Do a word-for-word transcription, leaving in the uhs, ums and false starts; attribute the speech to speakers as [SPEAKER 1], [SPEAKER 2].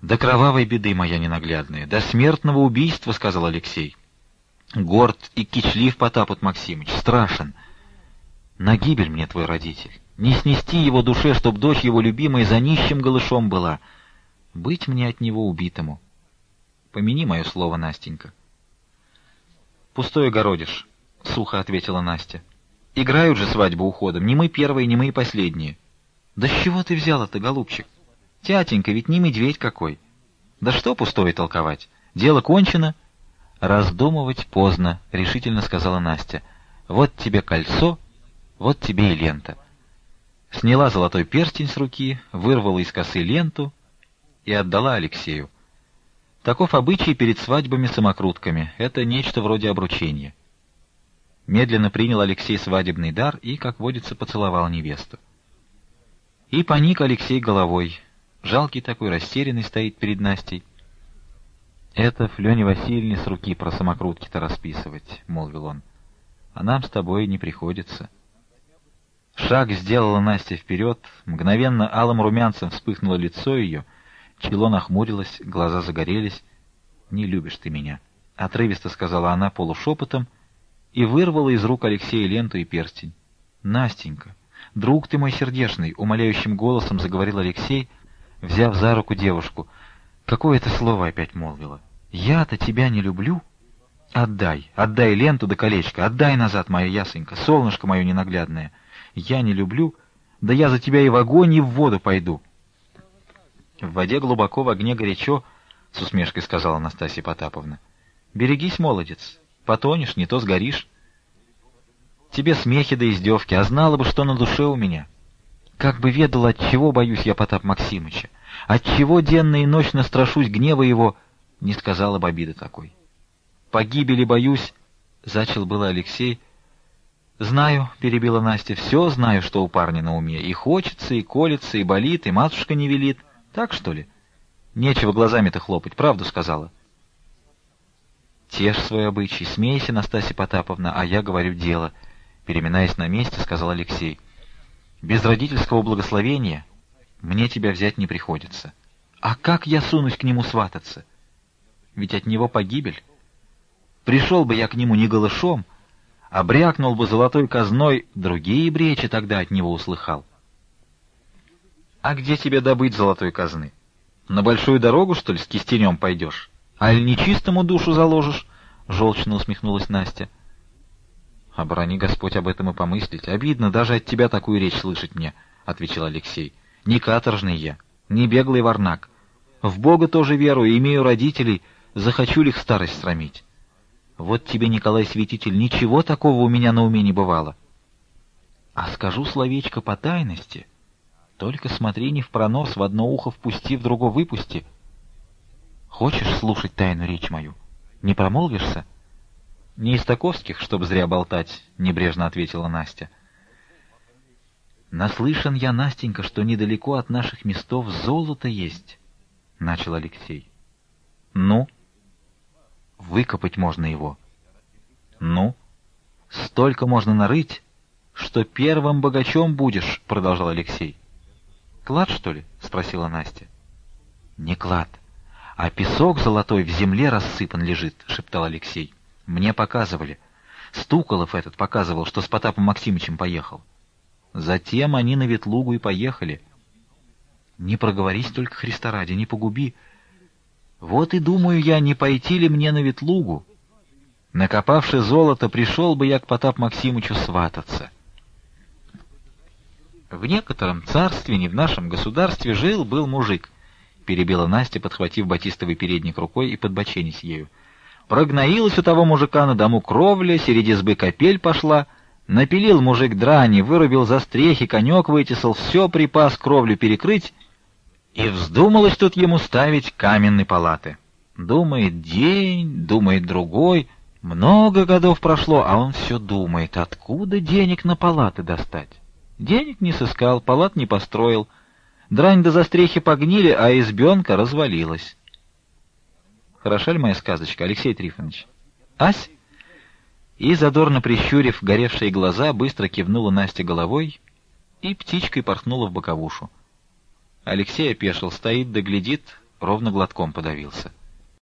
[SPEAKER 1] «До кровавой беды, моя ненаглядная, до смертного убийства», — сказал Алексей. «Горд и кичлив Потапут Максимыч, страшен. На гибель мне твой родитель, не снести его душе, чтоб дочь его любимая за нищим голышом была. Быть мне от него убитому. Помяни мое слово, Настенька». «Пустое городишь», — сухо ответила Настя. «Играют же свадьбу уходом, не мы первые, не мы и последние». «Да с чего ты взял это, голубчик? Тятенька, ведь не медведь какой. Да что пустое толковать? Дело кончено». «Раздумывать поздно», — решительно сказала Настя. «Вот тебе кольцо, вот тебе и лента». Сняла золотой перстень с руки, вырвала из косы ленту и отдала Алексею. Таков обычай перед свадьбами-самокрутками. Это нечто вроде обручения. Медленно принял Алексей свадебный дар и, как водится, поцеловал невесту. И поник Алексей головой. Жалкий такой, растерянный стоит перед Настей. «Это Флёне Васильевне с руки про самокрутки-то расписывать», — молвил он. «А нам с тобой не приходится». Шаг сделала Настя вперед, мгновенно алым румянцем вспыхнуло лицо ее, чело нахмурилось, глаза загорелись. «Не любишь ты меня», — отрывисто сказала она полушепотом и вырвала из рук Алексея ленту и перстень. «Настенька, друг ты мой сердечный», — умоляющим голосом заговорил Алексей, взяв за руку девушку. «Какое это слово опять молвила? Я-то тебя не люблю? Отдай, отдай ленту да колечко, отдай назад, моя ясенька, солнышко мое ненаглядное. Я не люблю, да я за тебя и в огонь, и в воду пойду». «В воде глубоко, в огне горячо», — с усмешкой сказала Настасья Потаповна. «Берегись, молодец, потонешь, не то сгоришь. Тебе смехи да издевки, а знала бы, что на душе у меня. Как бы ведала, от чего боюсь я Потап Максимыча, от чего денно и ночно страшусь гнева его, не сказала бы обиды такой. Погибели боюсь», — зачал было Алексей. «Знаю», — перебила Настя, — «все знаю, что у парня на уме. И хочется, и колется, и болит, и матушка не велит. Так, что ли? Нечего глазами-то хлопать, правду сказала». «Тешь свой обычай, смейся, Настасья Потаповна, а я говорю дело», — переминаясь на месте, сказал Алексей. «Без родительского благословения мне тебя взять не приходится. А как я сунусь к нему свататься? Ведь от него погибель. Пришел бы я к нему не голышом, а брякнул бы золотой казной, другие бречи тогда от него услыхал». «А где тебе добыть золотой казны? На большую дорогу, что ли, с кистенем пойдешь? Аль нечистому душу заложишь?» — желчно усмехнулась Настя. «Оборони Господь об этом и помыслить. Обидно даже от тебя такую речь слышать мне», — отвечал Алексей. «Не каторжный я, не беглый варнак. В Бога тоже верую, имею родителей, захочу ли их старость срамить? Вот тебе, Николай Святитель, ничего такого у меня на уме не бывало. А скажу словечко по тайности, только смотри не в пронос, в одно ухо впусти, в другое выпусти. Хочешь слушать тайну речь мою? Не промолвишься?» «Не из таковских, чтоб зря болтать», — небрежно ответила Настя. «Наслышан я, Настенька, что недалеко от наших местов золото есть», — начал Алексей. «Ну?» «Выкопать можно его». «Ну?» «Столько можно нарыть, что первым богачом будешь», — продолжал Алексей. «Клад, что ли?» — спросила Настя. «Не клад, а песок золотой в земле рассыпан лежит», — шептал Алексей. «Мне показывали. Стуколов этот показывал, что с Потапом Максимычем поехал. Затем они на Ветлугу и поехали. Не проговорись только, Христа ради, не погуби. Вот и думаю я, не пойти ли мне на Ветлугу. Накопавши золото, пришел бы я к Потап Максимычу свататься». «В некотором царстве, не в нашем государстве, жил-был мужик», — перебила Настя, подхватив батистовый передник рукой и подбоченясь ею. «Прогноилась у того мужика на дому кровля, среди избы капель пошла, напилил мужик драни, вырубил застрехи, конек вытесал, все припас кровлю перекрыть, и вздумалось тут ему ставить каменные палаты. Думает день, думает другой, много годов прошло, а он все думает, откуда денег на палаты достать. Денег не сыскал, палат не построил, дрань до застрехи погнили, а избенка развалилась». Хороша ли моя сказочка, Алексей Трифонович? Ась? И, задорно прищурив горевшие глаза, быстро кивнула Настя головой и птичкой порхнула в боковушу. Алексей опешил, стоит да глядит, ровно глотком подавился.